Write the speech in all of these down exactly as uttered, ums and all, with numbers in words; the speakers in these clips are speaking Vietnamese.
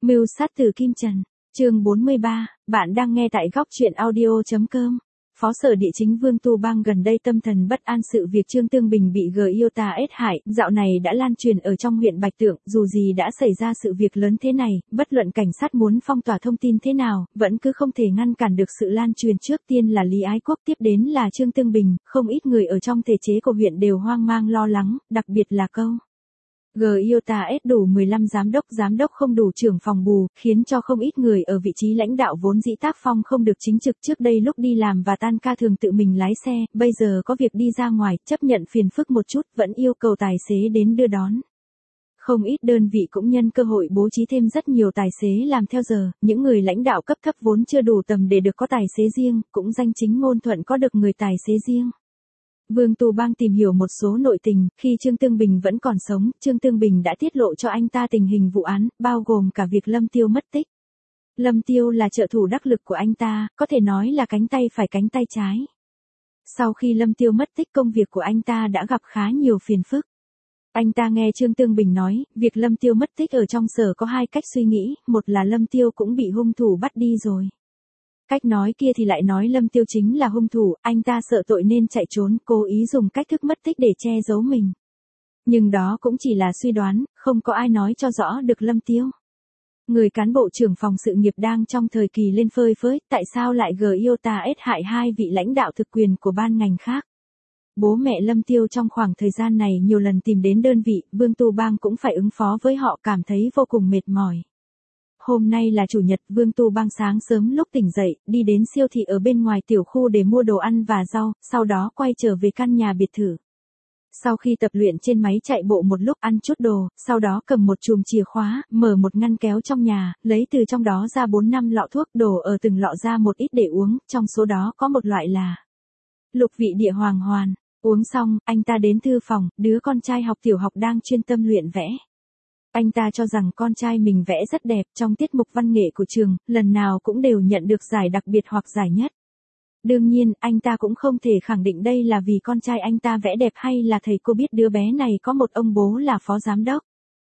Mưu sát từ Kim Trần, chương bốn mươi ba, bạn đang nghe tại góc truyện audio.com. Phó Sở Địa Chính Vương Tu Bang gần đây tâm thần bất an sự việc Trương Tương Bình bị G I O T A ết hại, dạo này đã lan truyền ở trong huyện Bạch Tượng, dù gì đã xảy ra sự việc lớn thế này, bất luận cảnh sát muốn phong tỏa thông tin thế nào, vẫn cứ không thể ngăn cản được sự lan truyền. Trước tiên là Lý Ái Quốc, tiếp đến là Trương Tương Bình, không ít người ở trong thể chế của huyện đều hoang mang lo lắng, đặc biệt là câu G I O T A ết đủ mười lăm giám đốc, giám đốc không đủ trưởng phòng bù, khiến cho không ít người ở vị trí lãnh đạo vốn dĩ tác phong không được chính trực, trước đây lúc đi làm và tan ca thường tự mình lái xe, bây giờ có việc đi ra ngoài, chấp nhận phiền phức một chút, vẫn yêu cầu tài xế đến đưa đón. Không ít đơn vị cũng nhân cơ hội bố trí thêm rất nhiều tài xế làm theo giờ, những người lãnh đạo cấp thấp vốn chưa đủ tầm để được có tài xế riêng, cũng danh chính ngôn thuận có được người tài xế riêng. Vương Tu Bang tìm hiểu một số nội tình, khi Trương Tương Bình vẫn còn sống, Trương Tương Bình đã tiết lộ cho anh ta tình hình vụ án, bao gồm cả việc Lâm Tiêu mất tích. Lâm Tiêu là trợ thủ đắc lực của anh ta, có thể nói là cánh tay phải cánh tay trái. Sau khi Lâm Tiêu mất tích, công việc của anh ta đã gặp khá nhiều phiền phức. Anh ta nghe Trương Tương Bình nói, việc Lâm Tiêu mất tích ở trong sở có hai cách suy nghĩ, một là Lâm Tiêu cũng bị hung thủ bắt đi rồi. Cách nói kia thì lại nói Lâm Tiêu chính là hung thủ, anh ta sợ tội nên chạy trốn, cố ý dùng cách thức mất tích để che giấu mình. Nhưng đó cũng chỉ là suy đoán, không có ai nói cho rõ được Lâm Tiêu. Người cán bộ trưởng phòng sự nghiệp đang trong thời kỳ lên phơi phới, tại sao lại G I O T A ết hại hai vị lãnh đạo thực quyền của ban ngành khác? Bố mẹ Lâm Tiêu trong khoảng thời gian này nhiều lần tìm đến đơn vị, Vương Tu Bang cũng phải ứng phó với họ, cảm thấy vô cùng mệt mỏi. Hôm nay là chủ nhật, Vương Tu Bang sáng sớm lúc tỉnh dậy, đi đến siêu thị ở bên ngoài tiểu khu để mua đồ ăn và rau, sau đó quay trở về căn nhà biệt thự. Sau khi tập luyện trên máy chạy bộ một lúc, ăn chút đồ, sau đó cầm một chùm chìa khóa, mở một ngăn kéo trong nhà, lấy từ trong đó ra bốn năm lọ thuốc, đổ ở từng lọ ra một ít để uống, trong số đó có một loại là lục vị địa hoàng hoàn. Uống xong, anh ta đến thư phòng, đứa con trai học tiểu học đang chuyên tâm luyện vẽ. Anh ta cho rằng con trai mình vẽ rất đẹp, trong tiết mục văn nghệ của trường, lần nào cũng đều nhận được giải đặc biệt hoặc giải nhất. Đương nhiên, anh ta cũng không thể khẳng định đây là vì con trai anh ta vẽ đẹp hay là thầy cô biết đứa bé này có một ông bố là phó giám đốc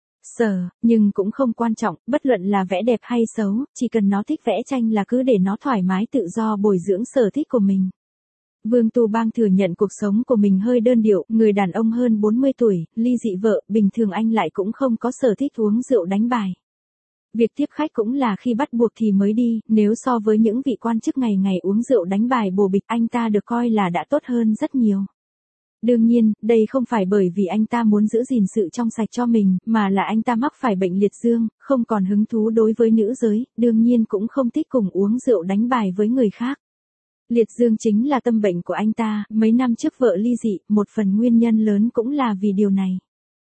sở, nhưng cũng không quan trọng, bất luận là vẽ đẹp hay xấu, chỉ cần nó thích vẽ tranh là cứ để nó thoải mái tự do bồi dưỡng sở thích của mình. Vương Tu Bang thừa nhận cuộc sống của mình hơi đơn điệu, người đàn ông hơn bốn mươi tuổi, ly dị vợ, bình thường anh lại cũng không có sở thích uống rượu đánh bài. Việc tiếp khách cũng là khi bắt buộc thì mới đi, nếu so với những vị quan chức ngày ngày uống rượu đánh bài bồ bịch, anh ta được coi là đã tốt hơn rất nhiều. Đương nhiên, đây không phải bởi vì anh ta muốn giữ gìn sự trong sạch cho mình, mà là anh ta mắc phải bệnh liệt dương, không còn hứng thú đối với nữ giới, đương nhiên cũng không thích cùng uống rượu đánh bài với người khác. Liệt dương chính là tâm bệnh của anh ta, mấy năm trước vợ ly dị, một phần nguyên nhân lớn cũng là vì điều này.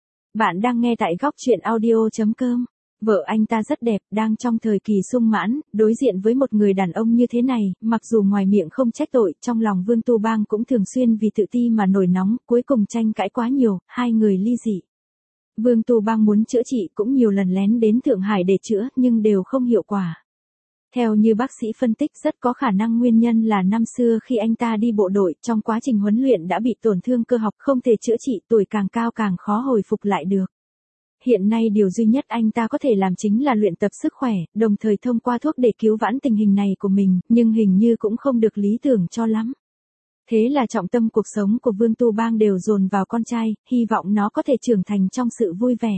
Bạn đang nghe tại góc truyện audio.com. Vợ anh ta rất đẹp, đang trong thời kỳ sung mãn, đối diện với một người đàn ông như thế này, mặc dù ngoài miệng không trách tội, trong lòng Vương Tu Bang cũng thường xuyên vì tự ti mà nổi nóng, cuối cùng tranh cãi quá nhiều, hai người ly dị. Vương Tu Bang muốn chữa trị cũng nhiều lần lén đến Thượng Hải để chữa, nhưng đều không hiệu quả. Theo như bác sĩ phân tích, rất có khả năng nguyên nhân là năm xưa khi anh ta đi bộ đội, trong quá trình huấn luyện đã bị tổn thương cơ học, không thể chữa trị, tuổi càng cao càng khó hồi phục lại được. Hiện nay điều duy nhất anh ta có thể làm chính là luyện tập sức khỏe, đồng thời thông qua thuốc để cứu vãn tình hình này của mình, nhưng hình như cũng không được lý tưởng cho lắm. Thế là trọng tâm cuộc sống của Vương Tu Bang đều dồn vào con trai, hy vọng nó có thể trưởng thành trong sự vui vẻ.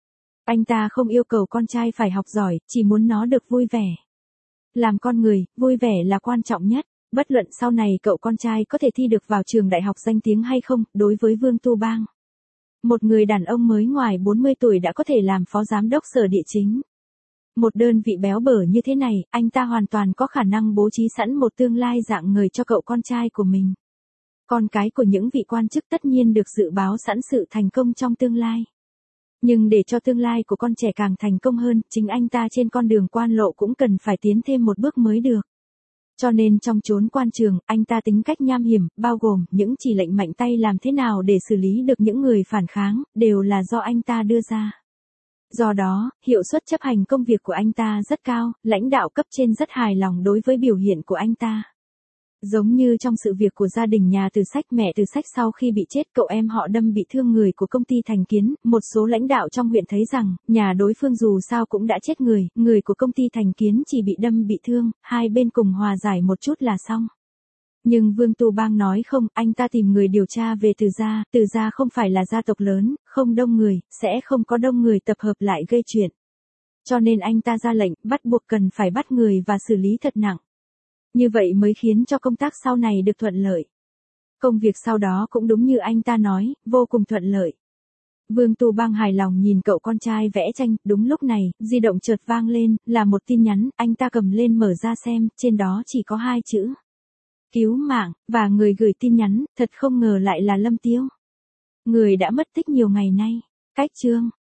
Anh ta không yêu cầu con trai phải học giỏi, chỉ muốn nó được vui vẻ. Làm con người, vui vẻ là quan trọng nhất, bất luận sau này cậu con trai có thể thi được vào trường đại học danh tiếng hay không, đối với Vương Tu Bang. Một người đàn ông mới ngoài bốn mươi tuổi đã có thể làm phó giám đốc sở địa chính. Một đơn vị béo bở như thế này, anh ta hoàn toàn có khả năng bố trí sẵn một tương lai dạng người cho cậu con trai của mình. Con cái của những vị quan chức tất nhiên được dự báo sẵn sự thành công trong tương lai. Nhưng để cho tương lai của con trẻ càng thành công hơn, chính anh ta trên con đường quan lộ cũng cần phải tiến thêm một bước mới được. Cho nên trong chốn quan trường, anh ta tính cách nham hiểm, bao gồm những chỉ lệnh mạnh tay làm thế nào để xử lý được những người phản kháng, đều là do anh ta đưa ra. Do đó, hiệu suất chấp hành công việc của anh ta rất cao, lãnh đạo cấp trên rất hài lòng đối với biểu hiện của anh ta. Giống như trong sự việc của gia đình nhà Từ Sách, mẹ Từ Sách sau khi bị chết cậu em họ đâm bị thương người của công ty Thành Kiến, một số lãnh đạo trong huyện thấy rằng, nhà đối phương dù sao cũng đã chết người, người của công ty Thành Kiến chỉ bị đâm bị thương, hai bên cùng hòa giải một chút là xong. Nhưng Vương Tu Bang nói không, anh ta tìm người điều tra về Từ gia, Từ gia không phải là gia tộc lớn, không đông người, sẽ không có đông người tập hợp lại gây chuyện. Cho nên anh ta ra lệnh, bắt buộc cần phải bắt người và xử lý thật nặng. Như vậy mới khiến cho công tác sau này được thuận lợi. Công việc sau đó cũng đúng như anh ta nói, vô cùng thuận lợi. Vương Tu Bang hài lòng nhìn cậu con trai vẽ tranh, đúng lúc này, di động chợt vang lên, là một tin nhắn, anh ta cầm lên mở ra xem, trên đó chỉ có hai chữ. Cứu mạng, và người gửi tin nhắn, thật không ngờ lại là Lâm Tiêu. Người đã mất tích nhiều ngày nay. Cách chương